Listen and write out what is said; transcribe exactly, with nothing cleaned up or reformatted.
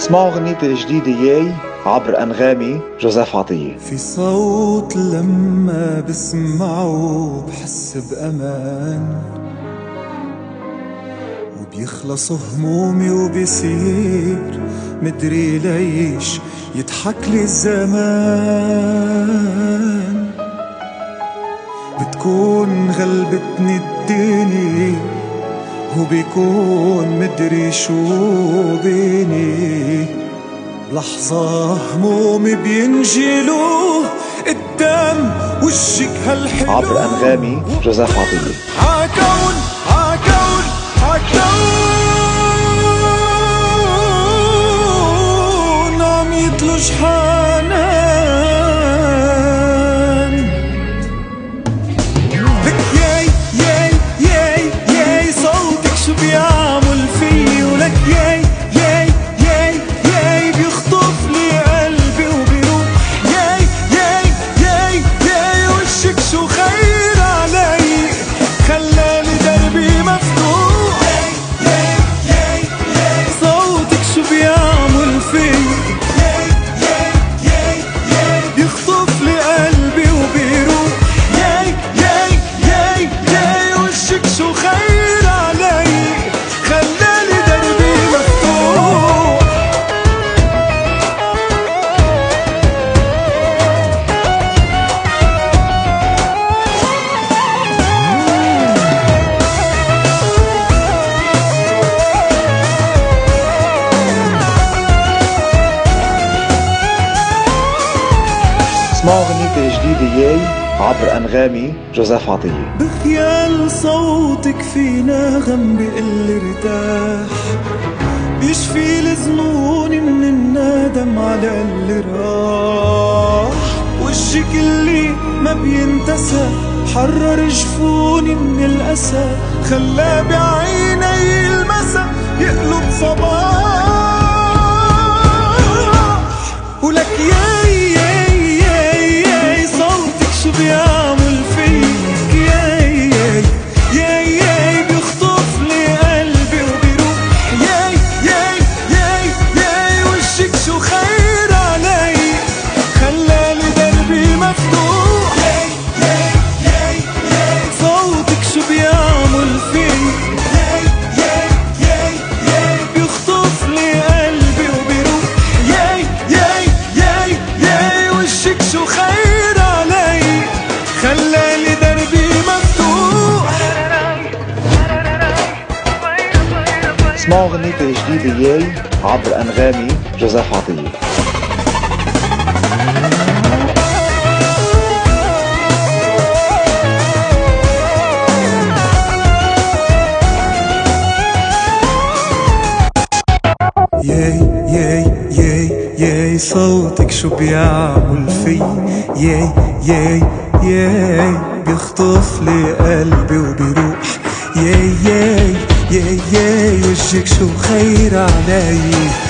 اسمعوا غنيتي الجديدة ياي عبر أنغامي جوزيف عطية. في صوت لما بسمعه بحس بأمان، وبيخلص همومي وبيصير مدري ليش يضحك لي الزمان. بتكون غلبتني الدنيا وبيكون مدري شو بيني، بلحظة همومي بينجلوا قدام وجهك هالحلو. عبر أنغامي جوزيف عطية. عكون عكون عكون عم يطلج حنان لك ياي ياي ياي ياي صوتك شو بيعمل في، ولك ياي ياي ياي ياي بيخطف لي قلبي وبيروح. ياي ياي ياي ياي وشك شو خير علي، خلالي دربي مفتوح. ياي ياي ياي ياي صوتك شو بيعمل في، ياي ياي ياي ياي بيخطف لي قلبي وبيروح. ياي ياي ياي ياي وشك شو خير علي، خلالي دربي مفتوح. اسمعوا غنيتي الجديدة ياي عبر أنغامي جوزيف عطية. بخيال صوتك في نغم بقل ارتاح، بيشفي الظنون من الندم على اللي راح. وجهك اللي ما بينتسى حرر جفوني من الأسى، خلى بعيني المسا يقلب صباح. ولك ياي ياي ياي ياي صوتك شو بيعمل فيك. ياي ياي ياي ياي بيخطف لي قلبي وبيروح. ياي ياي ياي ياي وشك شو خير علي، خلالي دربي مفتوح. ياي ياي ياي ياي صوتك شو بيعمل فيك. ياي ياي ياي ياي بيخطف لي قلبي وبيروح. ياي ياي ياي ياي وشك شو خير علي، خلالي دربي مفتوح. اسمعوا غنيتي الجديدة ياي عبر أنغامي جوزيف عطية. ياي ياي ياي ياي صوتك شو بيعمل في. ياي ياي ياي بيخطف لي قلبي وبيروح. ياي ياي ياي ياي وجهك شو خير علي،